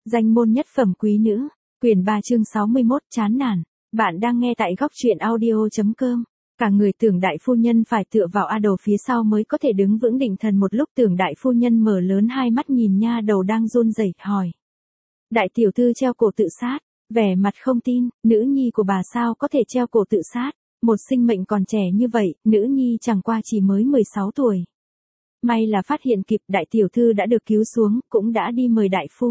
Danh môn nhất phẩm quý nữ, quyển 3 chương 61 chán nản. Bạn đang nghe tại góc truyện audio.com. Cả người Tưởng đại phu nhân phải tựa vào A Đầu phía sau mới có thể đứng vững định thần. Một lúc Tưởng đại phu nhân mở lớn hai mắt nhìn nha đầu đang run rẩy hỏi. Đại tiểu thư treo cổ tự sát, vẻ mặt không tin, nữ nhi của bà sao có thể treo cổ tự sát, một sinh mệnh còn trẻ như vậy, nữ nhi chẳng qua chỉ mới 16 tuổi. May là phát hiện kịp, đại tiểu thư đã được cứu xuống, cũng đã đi mời đại phu.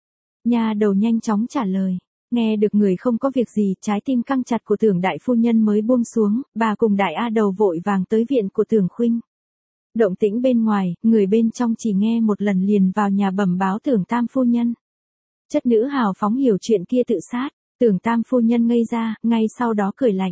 Nha đầu nhanh chóng trả lời, nghe được người không có việc gì, trái tim căng chặt của Tưởng đại phu nhân mới buông xuống, bà cùng đại A Đầu vội vàng tới viện của Tưởng Khuynh. Động tĩnh bên ngoài, người bên trong chỉ nghe một lần liền vào nhà bẩm báo Tưởng tam phu nhân. Chất nữ hào phóng hiểu chuyện kia tự sát, Tưởng tam phu nhân ngây ra, ngay sau đó cười lạnh.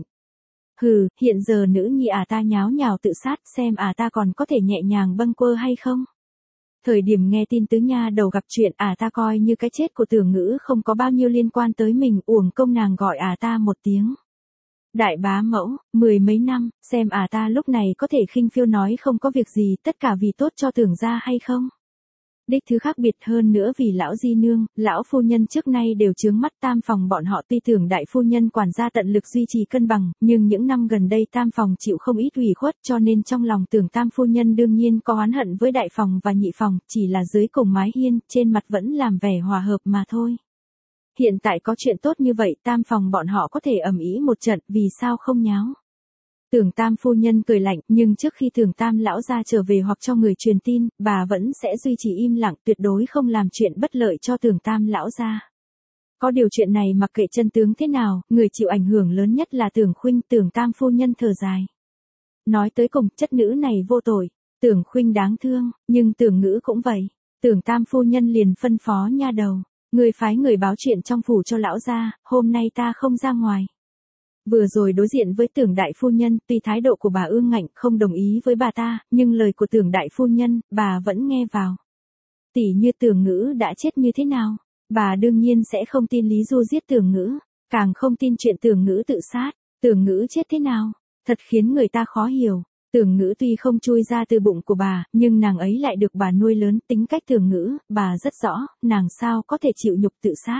Hừ, hiện giờ nữ nhi ta nháo nhào tự sát, xem ta còn có thể nhẹ nhàng bâng quơ hay không. Thời điểm nghe tin tứ nha đầu gặp chuyện ta coi như cái chết của Tưởng Ngữ không có bao nhiêu liên quan tới mình, uổng công nàng gọi ta một tiếng. Đại bá mẫu, 10 mấy năm, xem ta lúc này có thể khinh phiêu nói không có việc gì, tất cả vì tốt cho Tưởng gia hay không. Đích thứ khác biệt hơn nữa vì lão di nương, lão phu nhân trước nay đều chướng mắt tam phòng bọn họ. Tuy Tưởng đại phu nhân quản gia tận lực duy trì cân bằng, nhưng những năm gần đây tam phòng chịu không ít ủy khuất, cho nên trong lòng Tưởng tam phu nhân đương nhiên có oán hận với đại phòng và nhị phòng, chỉ là dưới cùng mái hiên, trên mặt vẫn làm vẻ hòa hợp mà thôi. Hiện tại có chuyện tốt như vậy, tam phòng bọn họ có thể ầm ĩ một trận, vì sao không nháo. Tưởng tam phu nhân cười lạnh, nhưng trước khi Tưởng tam lão gia trở về hoặc cho người truyền tin, bà vẫn sẽ duy trì im lặng, tuyệt đối không làm chuyện bất lợi cho Tưởng tam lão gia. Có điều chuyện này mặc kệ chân tướng thế nào, người chịu ảnh hưởng lớn nhất là Tưởng Khuynh. Tưởng tam phu nhân thở dài. Nói tới cùng, chất nữ này vô tội, Tưởng Khuynh đáng thương, nhưng Tưởng Ngữ cũng vậy. Tưởng tam phu nhân liền phân phó nha đầu, người phái người báo chuyện trong phủ cho lão gia, hôm nay ta không ra ngoài. Vừa rồi đối diện với Tưởng đại phu nhân, tuy thái độ của bà ương ngạnh không đồng ý với bà ta, nhưng lời của Tưởng đại phu nhân, bà vẫn nghe vào. Tỷ như Tưởng Ngữ đã chết như thế nào, bà đương nhiên sẽ không tin Lý Du giết Tưởng Ngữ, càng không tin chuyện Tưởng Ngữ tự sát. Tưởng Ngữ chết thế nào, thật khiến người ta khó hiểu. Tưởng Ngữ tuy không chui ra từ bụng của bà, nhưng nàng ấy lại được bà nuôi lớn. Tính cách Tưởng Ngữ, bà rất rõ, nàng sao có thể chịu nhục tự sát.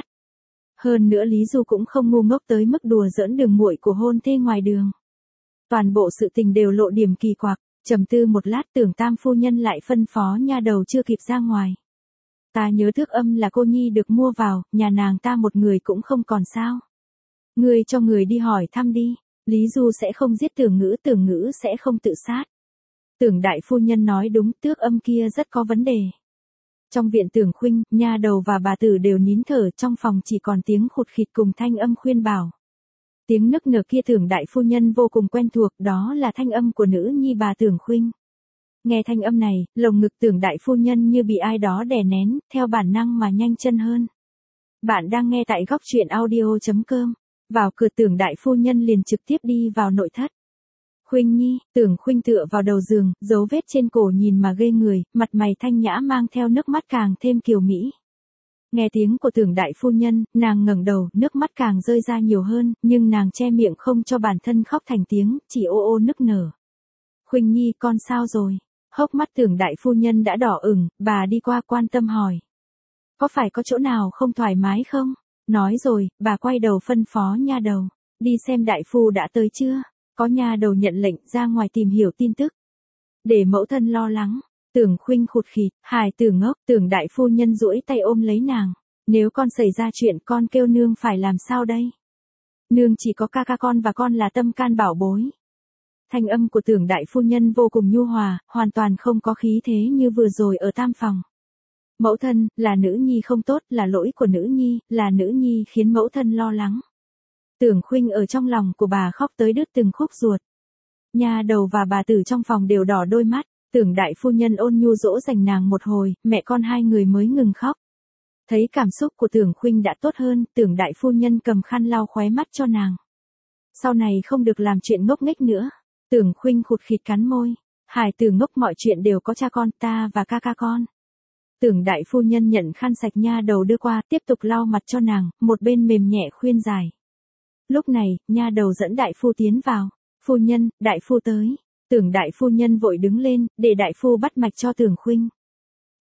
Hơn nữa Lý Du cũng không ngu ngốc tới mức đùa giỡn đường muội của hôn thê ngoài đường. Toàn bộ sự tình đều lộ điểm kỳ quặc. Trầm tư một lát, Tưởng tam phu nhân lại phân phó nha đầu chưa kịp ra ngoài. Ta nhớ thước âm là cô nhi được mua vào, nhà nàng ta một người cũng không còn sao. Ngươi cho người đi hỏi thăm đi, Lý Du sẽ không giết Tưởng Ngữ, Tưởng Ngữ sẽ không tự sát. Tưởng đại phu nhân nói đúng, tước âm kia rất có vấn đề. Trong viện Tưởng Khuynh, nha đầu và bà tử đều nín thở, trong phòng chỉ còn tiếng khụt khịt cùng thanh âm khuyên bảo. Tiếng nức nở kia Tưởng đại phu nhân vô cùng quen thuộc, đó là thanh âm của nữ nhi bà Tưởng Khuynh. Nghe thanh âm này, lồng ngực Tưởng đại phu nhân như bị ai đó đè nén, theo bản năng mà nhanh chân hơn. Bạn đang nghe tại góc truyện audio.com. Vào cửa Tưởng đại phu nhân liền trực tiếp đi vào nội thất. Khuynh nhi, Tưởng Khuynh tựa vào đầu giường, dấu vết trên cổ nhìn mà ghê người, mặt mày thanh nhã mang theo nước mắt càng thêm kiều mỹ. Nghe tiếng của Tưởng đại phu nhân, nàng ngẩng đầu, nước mắt càng rơi ra nhiều hơn, nhưng nàng che miệng không cho bản thân khóc thành tiếng, chỉ ô ô nức nở. Khuynh nhi, con sao rồi? Hốc mắt Tưởng đại phu nhân đã đỏ ửng, bà đi qua quan tâm hỏi. Có phải có chỗ nào không thoải mái không? Nói rồi, bà quay đầu phân phó nha đầu, đi xem đại phu đã tới chưa? Có nha đầu nhận lệnh ra ngoài tìm hiểu tin tức. Để mẫu thân lo lắng, Tưởng Khuynh khụt khịt, hài tử ngốc. Tưởng đại phu nhân duỗi tay ôm lấy nàng. Nếu con xảy ra chuyện con kêu nương phải làm sao đây? Nương chỉ có ca ca con và con là tâm can bảo bối. Thanh âm của Tưởng đại phu nhân vô cùng nhu hòa, hoàn toàn không có khí thế như vừa rồi ở tam phòng. Mẫu thân, là nữ nhi không tốt, là lỗi của nữ nhi, là nữ nhi khiến mẫu thân lo lắng. Tưởng Khuynh ở trong lòng của bà khóc tới đứt từng khúc ruột. Nha đầu và bà tử trong phòng đều đỏ đôi mắt, Tưởng đại phu nhân ôn nhu dỗ dành nàng một hồi, mẹ con hai người mới ngừng khóc. Thấy cảm xúc của Tưởng Khuynh đã tốt hơn, Tưởng đại phu nhân cầm khăn lau khóe mắt cho nàng. Sau này không được làm chuyện ngốc nghếch nữa. Tưởng Khuynh khụt khịt cắn môi, hài tử ngốc, mọi chuyện đều có cha con, ta và ca ca con. Tưởng đại phu nhân nhận khăn sạch nha đầu đưa qua, tiếp tục lau mặt cho nàng, một bên mềm nhẹ khuyên giải. Lúc này, nha đầu dẫn đại phu tiến vào. Phu nhân, đại phu tới. Tưởng đại phu nhân vội đứng lên, để đại phu bắt mạch cho Tưởng Khuynh.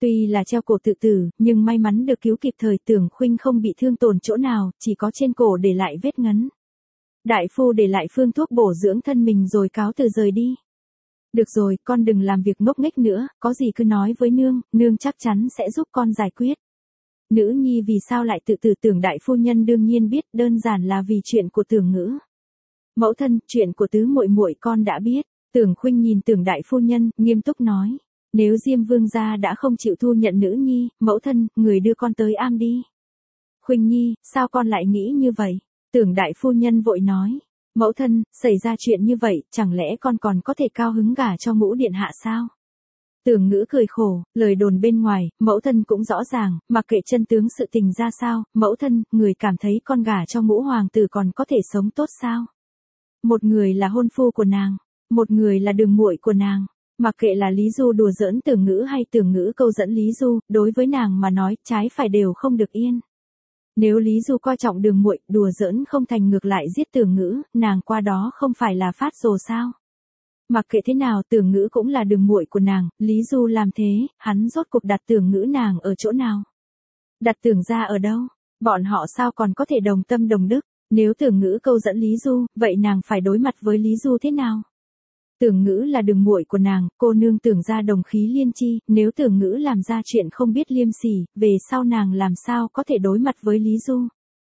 Tuy là treo cổ tự tử, nhưng may mắn được cứu kịp thời, Tưởng Khuynh không bị thương tổn chỗ nào, chỉ có trên cổ để lại vết ngấn. Đại phu để lại phương thuốc bổ dưỡng thân mình rồi cáo từ rời đi. Được rồi, con đừng làm việc ngốc nghếch nữa, có gì cứ nói với nương, nương chắc chắn sẽ giúp con giải quyết. Nữ nhi vì sao lại tự tử? Tưởng đại phu nhân đương nhiên biết, đơn giản là vì chuyện của Tưởng Ngữ. Mẫu thân, chuyện của tứ muội muội con đã biết. Tưởng Khuynh nhìn Tưởng đại phu nhân, nghiêm túc nói. Nếu Diêm Vương gia đã không chịu thu nhận nữ nhi, mẫu thân, người đưa con tới am đi. Khuynh nhi, sao con lại nghĩ như vậy? Tưởng đại phu nhân vội nói. Mẫu thân, xảy ra chuyện như vậy, chẳng lẽ con còn có thể cao hứng gả cho Ngũ điện hạ sao? Tưởng Ngữ cười khổ, lời đồn bên ngoài, mẫu thân cũng rõ ràng, mặc kệ chân tướng sự tình ra sao, mẫu thân, người cảm thấy con gả cho Ngũ hoàng tử còn có thể sống tốt sao? Một người là hôn phu của nàng, một người là đường muội của nàng. Mặc kệ là Lý Du đùa giỡn Tưởng Ngữ hay Tưởng Ngữ câu dẫn Lý Du, đối với nàng mà nói, trái phải đều không được yên. Nếu Lý Du coi trọng đường muội, đùa giỡn không thành ngược lại giết Tưởng Ngữ, nàng qua đó không phải là phát rồ sao? Mặc kệ thế nào, Tưởng Ngữ cũng là đường muội của nàng, Lý Du làm thế, hắn rốt cuộc đặt Tưởng Ngữ nàng ở chỗ nào? Đặt Tưởng gia ở đâu? Bọn họ sao còn có thể đồng tâm đồng đức? Nếu Tưởng Ngữ câu dẫn Lý Du, vậy nàng phải đối mặt với Lý Du thế nào? Tưởng Ngữ là đường muội của nàng, cô nương Tưởng gia đồng khí liên chi, nếu Tưởng Ngữ làm ra chuyện không biết liêm sỉ, về sau nàng làm sao có thể đối mặt với Lý Du?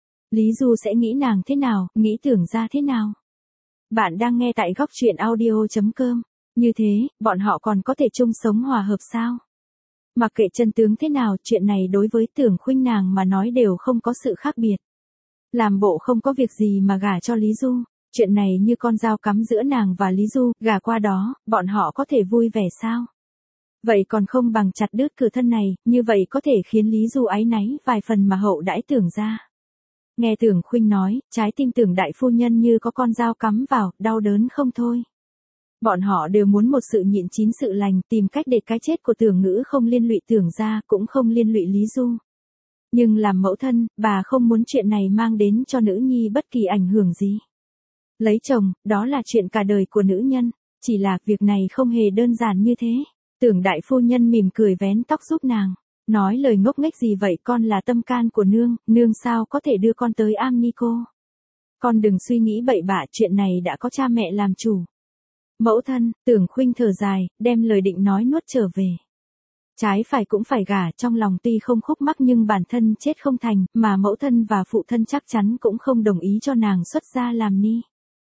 Lý Du sẽ nghĩ nàng thế nào, nghĩ Tưởng gia thế nào? Bạn đang nghe tại góc truyện audio.com. Như thế, bọn họ còn có thể chung sống hòa hợp sao? Mặc kệ chân tướng thế nào, chuyện này đối với Tưởng Khuynh nàng mà nói đều không có sự khác biệt. Làm bộ không có việc gì mà gả cho Lý Du. Chuyện này như con dao cắm giữa nàng và Lý Du, gả qua đó, bọn họ có thể vui vẻ sao? Vậy còn không bằng chặt đứt cửa thân này, như vậy có thể khiến Lý Du áy náy vài phần mà hậu đãi Tưởng gia. Nghe Tưởng Khuynh nói, trái tim Tưởng đại phu nhân như có con dao cắm vào, đau đớn không thôi. Bọn họ đều muốn một sự nhịn chín sự lành, tìm cách để cái chết của Tưởng Ngữ không liên lụy Tưởng gia, cũng không liên lụy Lý Du. Nhưng làm mẫu thân, bà không muốn chuyện này mang đến cho nữ nhi bất kỳ ảnh hưởng gì. Lấy chồng, đó là chuyện cả đời của nữ nhân, chỉ là việc này không hề đơn giản như thế. Tưởng đại phu nhân mỉm cười vén tóc giúp nàng, nói lời ngốc nghếch gì vậy, con là tâm can của nương, nương sao có thể đưa con tới am ni cô. Con đừng suy nghĩ bậy bạ, chuyện này đã có cha mẹ làm chủ. Mẫu thân, Tưởng Khuynh thở dài, đem lời định nói nuốt trở về. Trái phải cũng phải gả, trong lòng tuy không khúc mắc nhưng bản thân chết không thành, mà mẫu thân và phụ thân chắc chắn cũng không đồng ý cho nàng xuất gia làm ni.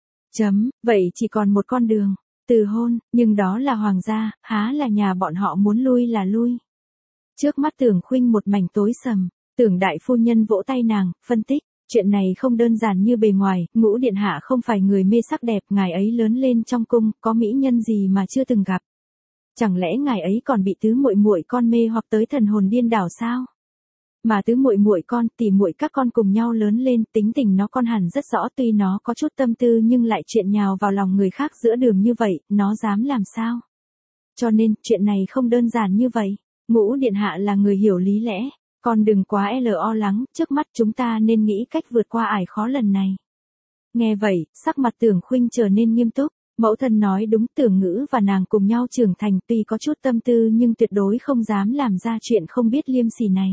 Vậy chỉ còn một con đường, từ hôn, nhưng đó là hoàng gia, há là nhà bọn họ muốn lui là lui. Trước mắt Tưởng Khuynh một mảnh tối sầm, Tưởng đại phu nhân vỗ tay nàng, phân tích, chuyện này không đơn giản như bề ngoài, Ngũ điện hạ không phải người mê sắc đẹp, ngài ấy lớn lên trong cung, có mỹ nhân gì mà chưa từng gặp. Chẳng lẽ ngài ấy còn bị tứ muội muội con mê hoặc tới thần hồn điên đảo sao? Mà tứ muội muội con, tỉ muội các con cùng nhau lớn lên, tính tình nó con hẳn rất rõ, tuy nó có chút tâm tư nhưng lại chuyện nhào vào lòng người khác giữa đường như vậy, nó dám làm sao? Cho nên, chuyện này không đơn giản như vậy. Ngũ điện hạ là người hiểu lý lẽ, con đừng quá lo lắng, trước mắt chúng ta nên nghĩ cách vượt qua ải khó lần này. Nghe vậy, sắc mặt Tưởng Khuynh trở nên nghiêm túc. Mẫu thân nói đúng, Tưởng Ngữ và nàng cùng nhau trưởng thành, tuy có chút tâm tư nhưng tuyệt đối không dám làm ra chuyện không biết liêm sỉ này.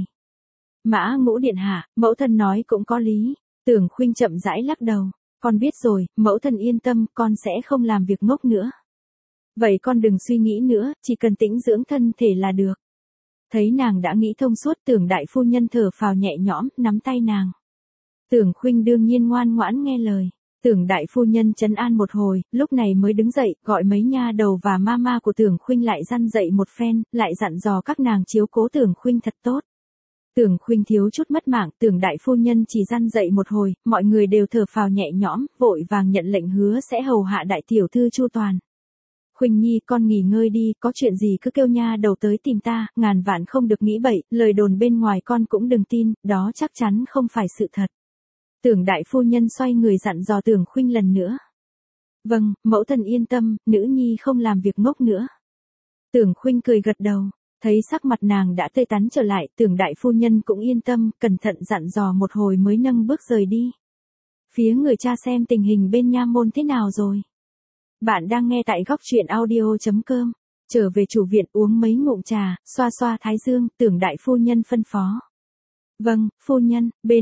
Mã Ngũ điện hạ, mẫu thân nói cũng có lý. Tưởng Khuynh chậm rãi lắc đầu. Con biết rồi, mẫu thân yên tâm, con sẽ không làm việc ngốc nữa. Vậy con đừng suy nghĩ nữa, chỉ cần tĩnh dưỡng thân thể là được. Thấy nàng đã nghĩ thông suốt, Tưởng đại phu nhân thở phào nhẹ nhõm, nắm tay nàng. Tưởng Khuynh đương nhiên ngoan ngoãn nghe lời. Tưởng đại phu nhân trấn an một hồi, lúc này mới đứng dậy, gọi mấy nha đầu và mama của Tưởng Khuynh lại răn dậy một phen, lại dặn dò các nàng chiếu cố Tưởng Khuynh thật tốt. Tưởng Khuynh thiếu chút mất mạng, Tưởng đại phu nhân chỉ răn dậy một hồi, mọi người đều thở phào nhẹ nhõm, vội vàng nhận lệnh hứa sẽ hầu hạ đại tiểu thư chu toàn. Khuynh nhi, con nghỉ ngơi đi, có chuyện gì cứ kêu nha đầu tới tìm ta, ngàn vạn không được nghĩ bậy, lời đồn bên ngoài con cũng đừng tin, đó chắc chắn không phải sự thật. Tưởng đại phu nhân xoay người dặn dò Tưởng Khuynh lần nữa. Vâng, mẫu thân yên tâm, nữ nhi không làm việc ngốc nữa. Tưởng Khuynh cười gật đầu, thấy sắc mặt nàng đã tươi tắn trở lại, Tưởng đại phu nhân cũng yên tâm, cẩn thận dặn dò một hồi mới nâng bước rời đi. Phía người cha xem tình hình bên nha môn thế nào rồi. Bạn đang nghe tại góc truyện audio.com. Trở về chủ viện uống mấy ngụm trà, xoa xoa thái dương, Tưởng đại phu nhân phân phó. Vâng, phu nhân, bên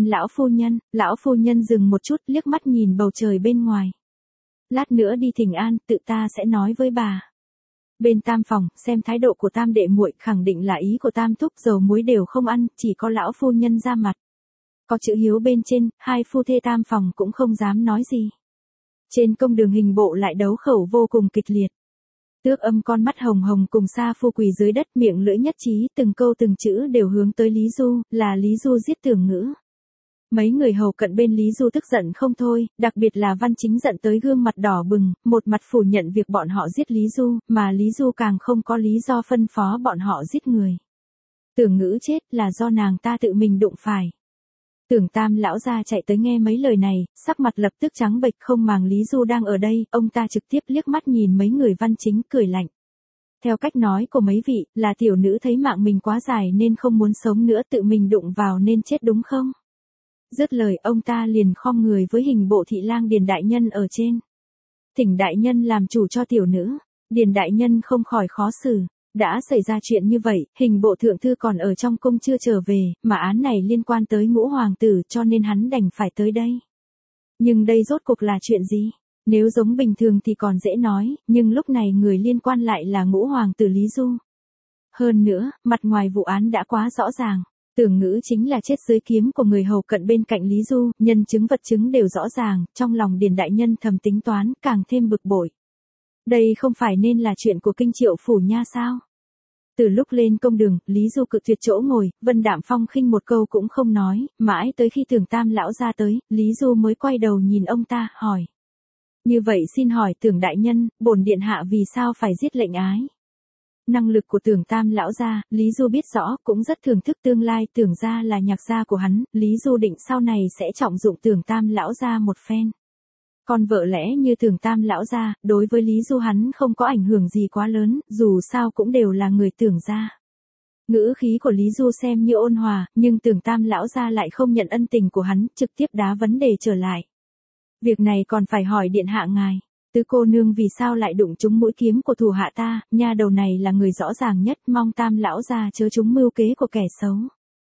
lão phu nhân dừng một chút liếc mắt nhìn bầu trời bên ngoài. Lát nữa đi thỉnh an, tự ta sẽ nói với bà. Bên tam phòng, xem thái độ của tam đệ muội khẳng định là ý của tam thúc dầu muối đều không ăn, chỉ có lão phu nhân ra mặt. Có chữ hiếu bên trên, hai phu thê tam phòng cũng không dám nói gì. Trên công đường hình bộ lại đấu khẩu vô cùng kịch liệt. Tước Âm con mắt hồng hồng cùng Sa Phu quỳ dưới đất miệng lưỡi nhất trí từng câu từng chữ đều hướng tới Lý Du, là Lý Du giết Tưởng Ngữ. Mấy người hầu cận bên Lý Du tức giận không thôi, đặc biệt là Văn Chính giận tới gương mặt đỏ bừng, một mặt phủ nhận việc bọn họ giết Lý Du, mà Lý Du càng không có lý do phân phó bọn họ giết người. Tưởng Ngữ chết là do nàng ta tự mình đụng phải. Tưởng Tam lão gia chạy tới nghe mấy lời này, sắc mặt lập tức trắng bệch không màng Lý Du đang ở đây, ông ta trực tiếp liếc mắt nhìn mấy người Văn Chính cười lạnh. Theo cách nói của mấy vị, là tiểu nữ thấy mạng mình quá dài nên không muốn sống nữa tự mình đụng vào nên chết đúng không? Dứt lời ông ta liền khom người với hình bộ thị lang Điền đại nhân ở trên. Thỉnh đại nhân làm chủ cho tiểu nữ, Điền đại nhân không khỏi khó xử. Đã xảy ra chuyện như vậy, hình bộ thượng thư còn ở trong cung chưa trở về, mà án này liên quan tới Ngũ hoàng tử cho nên hắn đành phải tới đây. Nhưng đây rốt cuộc là chuyện gì? Nếu giống bình thường thì còn dễ nói, nhưng lúc này người liên quan lại là Ngũ hoàng tử Lý Du. Hơn nữa, mặt ngoài vụ án đã quá rõ ràng. Tưởng Ngữ chính là chết dưới kiếm của người hầu cận bên cạnh Lý Du, nhân chứng vật chứng đều rõ ràng, trong lòng Điền đại nhân thầm tính toán, càng thêm bực bội. Đây không phải nên là chuyện của kinh Triệu phủ nha sao? Từ lúc lên công đường, Lý Du cự tuyệt chỗ ngồi, Vân Đạm Phong khinh một câu cũng không nói, mãi tới khi Tưởng Tam lão ra tới, Lý Du mới quay đầu nhìn ông ta, hỏi. Như vậy xin hỏi Tưởng đại nhân, bổn điện hạ vì sao phải giết lệnh ái? Năng lực của Tưởng Tam lão gia, Lý Du biết rõ, cũng rất thưởng thức tương lai Tưởng gia là nhạc gia của hắn, Lý Du định sau này sẽ trọng dụng Tưởng Tam lão gia một phen. Còn vợ lẽ như Tưởng Tam lão gia, đối với Lý Du hắn không có ảnh hưởng gì quá lớn, dù sao cũng đều là người Tưởng gia. Ngữ khí của Lý Du xem như ôn hòa, nhưng Tưởng Tam lão gia lại không nhận ân tình của hắn, trực tiếp đá vấn đề trở lại. Việc này còn phải hỏi điện hạ ngài. Tứ cô nương vì sao lại đụng trúng mũi kiếm của thủ hạ ta, nha đầu này là người rõ ràng nhất, mong Tam lão gia chớ trúng mưu kế của kẻ xấu.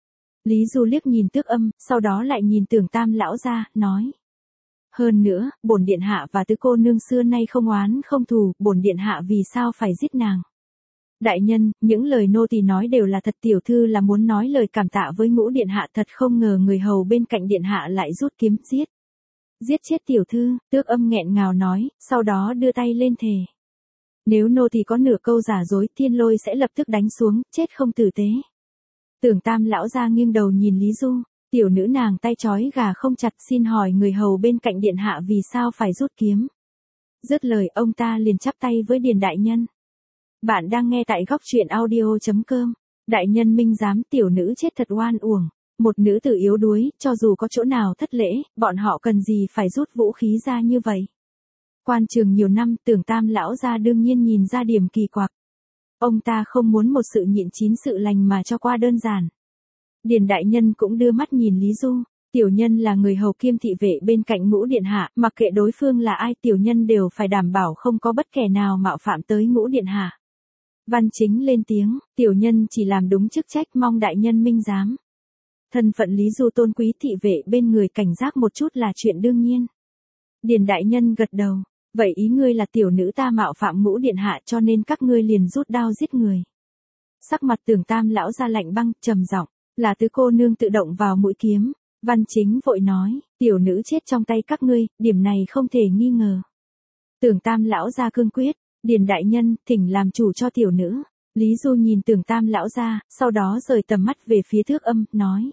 Lý Du liếc nhìn Tước Âm, sau đó lại nhìn Tưởng Tam lão gia, nói. Hơn nữa, bổn điện hạ và tứ cô nương xưa nay không oán không thù, bổn điện hạ vì sao phải giết nàng? Đại nhân, những lời nô tỳ nói đều là thật, tiểu thư là muốn nói lời cảm tạ với Ngũ điện hạ, thật không ngờ người hầu bên cạnh điện hạ lại rút kiếm giết. Giết chết tiểu thư, Tước Âm nghẹn ngào nói, sau đó đưa tay lên thề. Nếu nô tỳ có nửa câu giả dối, thiên lôi sẽ lập tức đánh xuống, chết không tử tế. Tưởng Tam lão ra nghiêng đầu nhìn Lý Du, tiểu nữ nàng tay trói gà không chặt, xin hỏi người hầu bên cạnh điện hạ vì sao phải rút kiếm. Dứt lời ông ta liền chắp tay với Điền đại nhân. Bạn đang nghe tại góc truyện audio.com. Đại nhân minh giám, tiểu nữ chết thật oan uổng. Một nữ tử yếu đuối, cho dù có chỗ nào thất lễ, bọn họ cần gì phải rút vũ khí ra như vậy. Quan trường nhiều năm, Tưởng Tam lão ra đương nhiên nhìn ra điểm kỳ quặc. Ông ta không muốn một sự nhịn chín sự lành mà cho qua đơn giản. Điền đại nhân cũng đưa mắt nhìn Lý Du, tiểu nhân là người hầu kiêm thị vệ bên cạnh Ngũ điện hạ, mặc kệ đối phương là ai, tiểu nhân đều phải đảm bảo không có bất kể nào mạo phạm tới Ngũ điện hạ. Văn Chính lên tiếng, tiểu nhân chỉ làm đúng chức trách, mong đại nhân minh giám. Thân phận Lý Du tôn quý, thị vệ bên người cảnh giác một chút là chuyện đương nhiên. Điền đại nhân gật đầu, vậy ý ngươi là tiểu nữ ta mạo phạm Ngũ điện hạ cho nên các ngươi liền rút đao giết người. Sắc mặt Tưởng Tam lão ra lạnh băng, trầm giọng, là tứ cô nương tự động vào mũi kiếm. Văn Chính vội nói, tiểu nữ chết trong tay các ngươi, điểm này không thể nghi ngờ. Tưởng Tam lão ra cương quyết, Điền đại nhân, thỉnh làm chủ cho tiểu nữ. Lý Du nhìn Tưởng Tam lão ra, sau đó rời tầm mắt về phía Tước Âm, nói.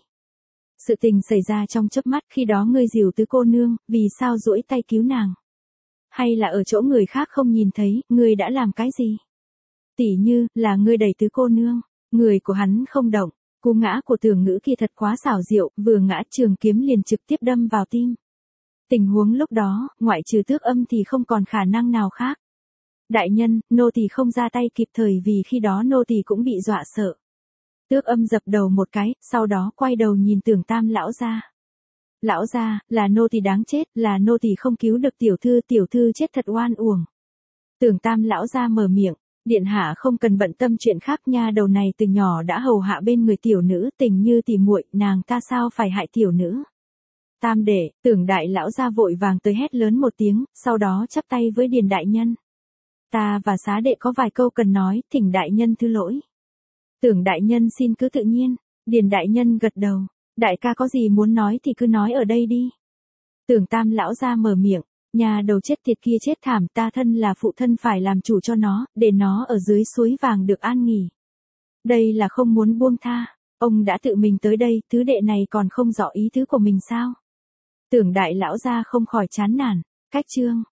Sự tình xảy ra trong chớp mắt, khi đó ngươi dìu tứ cô nương, vì sao duỗi tay cứu nàng? Hay là ở chỗ người khác không nhìn thấy, ngươi đã làm cái gì? Tỉ như, là ngươi đẩy tứ cô nương, người của hắn không động, cú ngã của Tưởng Ngữ kia thật quá xảo diệu, vừa ngã trường kiếm liền trực tiếp đâm vào tim. Tình huống lúc đó, ngoại trừ Tước Âm thì không còn khả năng nào khác. Đại nhân, nô tỳ không ra tay kịp thời vì khi đó nô tỳ cũng bị dọa sợ. Tước Âm dập đầu một cái, sau đó quay đầu nhìn Tưởng Tam lão ra. Lão ra, là nô tỳ đáng chết, là nô tỳ không cứu được tiểu thư chết thật oan uổng. Tưởng Tam lão ra mở miệng, Điện hạ không cần bận tâm chuyện khác, nha đầu này từ nhỏ đã hầu hạ bên người tiểu nữ, tình như tỉ muội, nàng ta sao phải hại tiểu nữ. Tam đệ, Tưởng đại lão ra vội vàng tới hét lớn một tiếng, sau đó chắp tay với Điền đại nhân. Ta và xá đệ có vài câu cần nói, thỉnh đại nhân thứ lỗi. Tưởng đại nhân xin cứ tự nhiên. Điền đại nhân gật đầu. Đại ca có gì muốn nói thì cứ nói ở đây đi. Tưởng tam lão ra mở miệng. Nhà đầu chết tiệt kia chết thảm, ta thân là phụ thân phải làm chủ cho nó, để nó ở dưới suối vàng được an nghỉ. Đây là không muốn buông tha. Ông đã tự mình tới đây, tứ đệ này còn không rõ ý tứ của mình sao? Tưởng đại lão ra không khỏi chán nản. Cách chương.